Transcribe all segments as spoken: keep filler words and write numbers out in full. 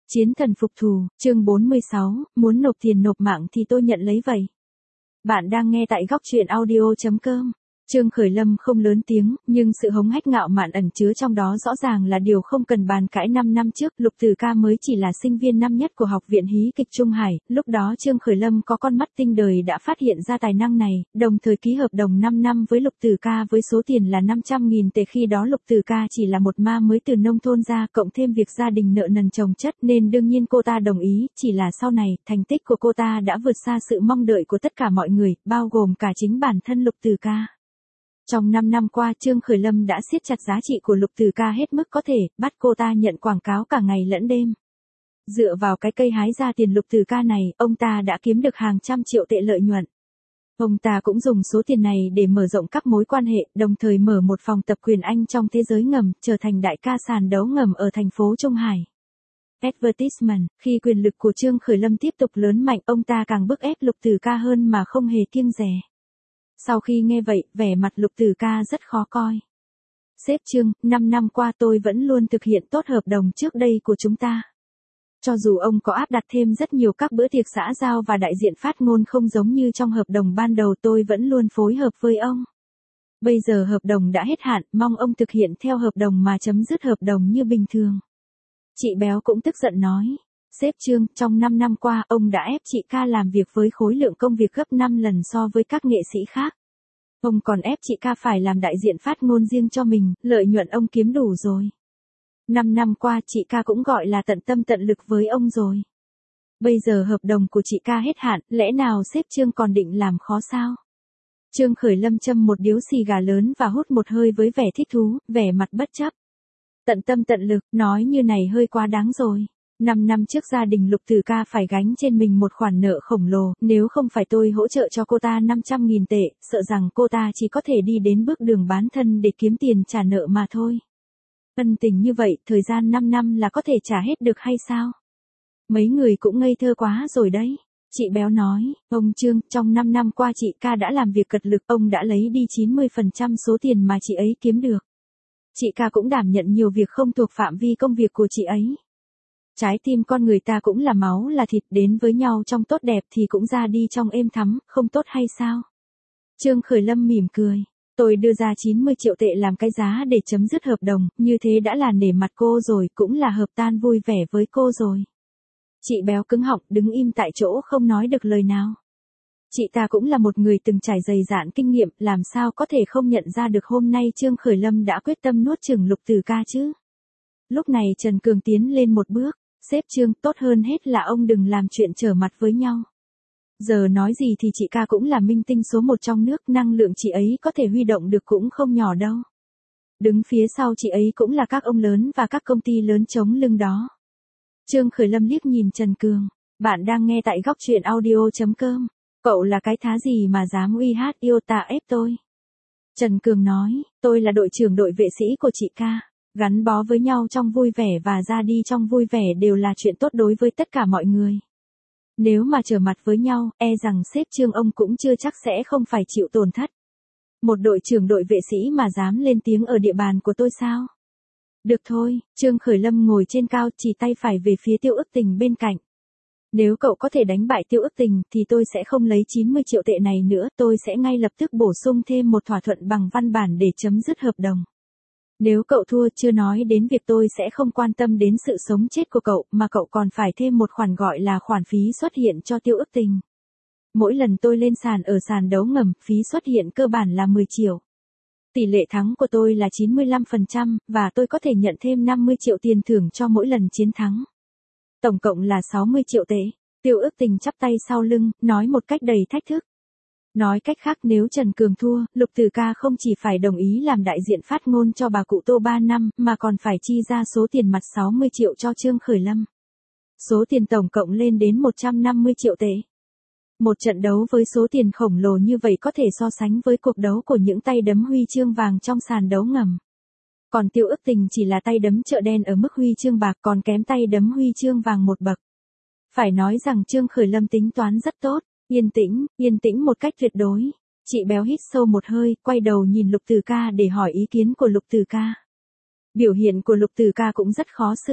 Chiến thần phục thù, chương bốn mươi sáu, muốn nộp tiền nộp mạng thì tôi nhận lấy vậy. Bạn đang nghe tại góc truyện audio.com. Trương Khởi Lâm không lớn tiếng, nhưng sự hống hách ngạo mạn ẩn chứa trong đó rõ ràng là điều không cần bàn cãi. Năm năm trước, Lục Tử Ca mới chỉ là sinh viên năm nhất của Học viện Hí kịch Trung Hải, lúc đó Trương Khởi Lâm có con mắt tinh đời đã phát hiện ra tài năng này, đồng thời ký hợp đồng năm năm với Lục Tử Ca với số tiền là năm trăm nghìn tệ. Khi đó Lục Tử Ca chỉ là một ma mới từ nông thôn ra, cộng thêm việc gia đình nợ nần chồng chất nên đương nhiên cô ta đồng ý, chỉ là sau này, thành tích của cô ta đã vượt xa sự mong đợi của tất cả mọi người, bao gồm cả chính bản thân Lục Tử Ca. Trong năm năm qua Trương Khởi Lâm đã siết chặt giá trị của Lục Tử Ca hết mức có thể, bắt cô ta nhận quảng cáo cả ngày lẫn đêm. Dựa vào cái cây hái ra tiền Lục Tử Ca này, ông ta đã kiếm được hàng trăm triệu tệ lợi nhuận. Ông ta cũng dùng số tiền này để mở rộng các mối quan hệ, đồng thời mở một phòng tập quyền Anh trong thế giới ngầm, trở thành đại ca sàn đấu ngầm ở thành phố Trung Hải. Advertisement, khi quyền lực của Trương Khởi Lâm tiếp tục lớn mạnh, ông ta càng bức ép Lục Tử Ca hơn mà không hề kiêng dè. Sau khi nghe vậy, vẻ mặt Lục Tử Ca rất khó coi. Sếp Trương, năm năm qua tôi vẫn luôn thực hiện tốt hợp đồng trước đây của chúng ta. Cho dù ông có áp đặt thêm rất nhiều các bữa tiệc xã giao và đại diện phát ngôn không giống như trong hợp đồng ban đầu, tôi vẫn luôn phối hợp với ông. Bây giờ hợp đồng đã hết hạn, mong ông thực hiện theo hợp đồng mà chấm dứt hợp đồng như bình thường. Chị Béo cũng tức giận nói. Sếp Trương, trong năm năm qua, ông đã ép chị Ca làm việc với khối lượng công việc gấp năm lần so với các nghệ sĩ khác. Ông còn ép chị Ca phải làm đại diện phát ngôn riêng cho mình, lợi nhuận ông kiếm đủ rồi. Năm năm qua chị Ca cũng gọi là tận tâm tận lực với ông rồi. Bây giờ hợp đồng của chị Ca hết hạn, lẽ nào sếp Trương còn định làm khó sao? Trương Khởi Lâm châm một điếu xì gà lớn và hút một hơi với vẻ thích thú, vẻ mặt bất chấp. Tận tâm tận lực, nói như này hơi quá đáng rồi. Năm năm trước gia đình Lục Tử Ca phải gánh trên mình một khoản nợ khổng lồ, nếu không phải tôi hỗ trợ cho cô ta năm trăm nghìn tệ, sợ rằng cô ta chỉ có thể đi đến bước đường bán thân để kiếm tiền trả nợ mà thôi. Ân tình như vậy, thời gian năm năm là có thể trả hết được hay sao? Mấy người cũng ngây thơ quá rồi đấy. Chị Béo nói, ông Trương, trong năm năm qua chị Ca đã làm việc cật lực, ông đã lấy đi chín mươi phần trăm số tiền mà chị ấy kiếm được. Chị Ca cũng đảm nhận nhiều việc không thuộc phạm vi công việc của chị ấy. Trái tim con người ta cũng là máu là thịt, đến với nhau trong tốt đẹp thì cũng ra đi trong êm thắm, không tốt hay sao? Trương Khởi Lâm mỉm cười. Tôi đưa ra chín mươi triệu tệ làm cái giá để chấm dứt hợp đồng, như thế đã là nể mặt cô rồi, cũng là hợp tan vui vẻ với cô rồi. Chị Béo cứng họng, đứng im tại chỗ không nói được lời nào. Chị ta cũng là một người từng trải dày dạn kinh nghiệm, làm sao có thể không nhận ra được hôm nay Trương Khởi Lâm đã quyết tâm nuốt chửng Lục Tử Ca chứ? Lúc này Trần Cường tiến lên một bước. Sếp Trương, tốt hơn hết là ông đừng làm chuyện trở mặt với nhau. Giờ nói gì thì chị Ca cũng là minh tinh số một trong nước, năng lượng chị ấy có thể huy động được cũng không nhỏ đâu. Đứng phía sau chị ấy cũng là các ông lớn và các công ty lớn chống lưng đó. Trương Khởi Lâm liếc nhìn Trần Cường. Bạn đang nghe tại góc truyện audio.com. Cậu là cái thá gì mà dám uy hát yêu tà ép tôi? Trần Cường nói, tôi là đội trưởng đội vệ sĩ của chị Ca. Gắn bó với nhau trong vui vẻ và ra đi trong vui vẻ đều là chuyện tốt đối với tất cả mọi người. Nếu mà trở mặt với nhau, e rằng sếp Trương ông cũng chưa chắc sẽ không phải chịu tổn thất. Một đội trưởng đội vệ sĩ mà dám lên tiếng ở địa bàn của tôi sao? Được thôi, Trương Khởi Lâm ngồi trên cao chỉ tay phải về phía Tiêu Ức Tình bên cạnh. Nếu cậu có thể đánh bại Tiêu Ức Tình thì tôi sẽ không lấy chín mươi triệu tệ này nữa, tôi sẽ ngay lập tức bổ sung thêm một thỏa thuận bằng văn bản để chấm dứt hợp đồng. Nếu cậu thua, chưa nói đến việc tôi sẽ không quan tâm đến sự sống chết của cậu, mà cậu còn phải thêm một khoản gọi là khoản phí xuất hiện cho Tiêu Ức Tình. Mỗi lần tôi lên sàn ở sàn đấu ngầm, phí xuất hiện cơ bản là mười triệu. Tỷ lệ thắng của tôi là chín mươi lăm phần trăm, và tôi có thể nhận thêm năm mươi triệu tiền thưởng cho mỗi lần chiến thắng. Tổng cộng là sáu mươi triệu tệ. Tiêu Ức Tình chắp tay sau lưng, nói một cách đầy thách thức. Nói cách khác, nếu Trần Cường thua, Lục Tử Ca không chỉ phải đồng ý làm đại diện phát ngôn cho bà cụ Tô ba năm, mà còn phải chi ra số tiền mặt sáu mươi triệu cho Trương Khởi Lâm. Số tiền tổng cộng lên đến một trăm năm mươi triệu tệ. Một trận đấu với số tiền khổng lồ như vậy có thể so sánh với cuộc đấu của những tay đấm huy chương vàng trong sàn đấu ngầm. Còn Tiêu Ức Tình chỉ là tay đấm chợ đen ở mức huy chương bạc, còn kém tay đấm huy chương vàng một bậc. Phải nói rằng Trương Khởi Lâm tính toán rất tốt. Yên tĩnh, yên tĩnh một cách tuyệt đối. Chị Béo hít sâu một hơi, quay đầu nhìn Lục Tử Ca để hỏi ý kiến của Lục Tử Ca. Biểu hiện của Lục Tử Ca cũng rất khó xử.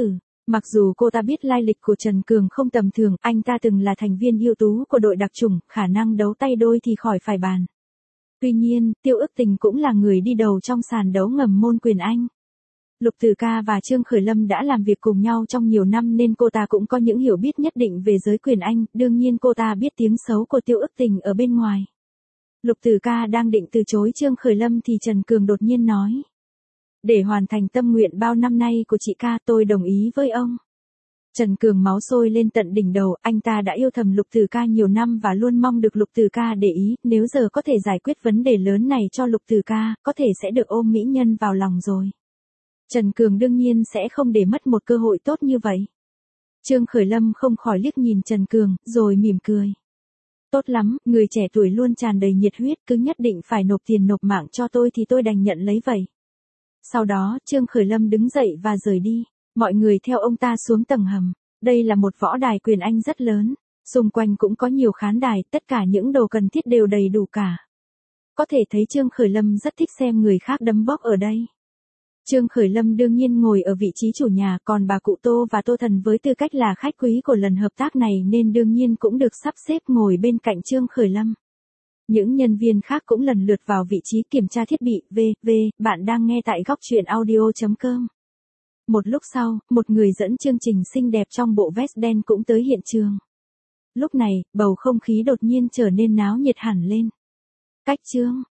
Mặc dù cô ta biết lai lịch của Trần Cường không tầm thường, anh ta từng là thành viên ưu tú của đội đặc chủng, khả năng đấu tay đôi thì khỏi phải bàn. Tuy nhiên, Tiêu Ức Tình cũng là người đi đầu trong sàn đấu ngầm môn quyền Anh. Lục Tử Ca và Trương Khởi Lâm đã làm việc cùng nhau trong nhiều năm nên cô ta cũng có những hiểu biết nhất định về giới quyền Anh, đương nhiên cô ta biết tiếng xấu của Tiêu Ức Tình ở bên ngoài. Lục Tử Ca đang định từ chối Trương Khởi Lâm thì Trần Cường đột nhiên nói. Để hoàn thành tâm nguyện bao năm nay của chị ca, tôi đồng ý với ông. Trần Cường máu sôi lên tận đỉnh đầu, anh ta đã yêu thầm Lục Tử Ca nhiều năm và luôn mong được Lục Tử Ca để ý, nếu giờ có thể giải quyết vấn đề lớn này cho Lục Tử Ca, có thể sẽ được ôm mỹ nhân vào lòng rồi. Trần Cường đương nhiên sẽ không để mất một cơ hội tốt như vậy. Trương Khởi Lâm không khỏi liếc nhìn Trần Cường, rồi mỉm cười. Tốt lắm, người trẻ tuổi luôn tràn đầy nhiệt huyết, cứ nhất định phải nộp tiền nộp mạng cho tôi thì tôi đành nhận lấy vậy. Sau đó, Trương Khởi Lâm đứng dậy và rời đi. Mọi người theo ông ta xuống tầng hầm. Đây là một võ đài quyền Anh rất lớn. Xung quanh cũng có nhiều khán đài, tất cả những đồ cần thiết đều đầy đủ cả. Có thể thấy Trương Khởi Lâm rất thích xem người khác đấm bóp ở đây. Trương Khởi Lâm đương nhiên ngồi ở vị trí chủ nhà, còn bà cụ Tô và Tô Thần với tư cách là khách quý của lần hợp tác này nên đương nhiên cũng được sắp xếp ngồi bên cạnh Trương Khởi Lâm. Những nhân viên khác cũng lần lượt vào vị trí kiểm tra thiết bị. vê vê, bạn đang nghe tại góc truyện audio chấm com. Một lúc sau, một người dẫn chương trình xinh đẹp trong bộ vest đen cũng tới hiện trường. Lúc này, bầu không khí đột nhiên trở nên náo nhiệt hẳn lên. Cách Trương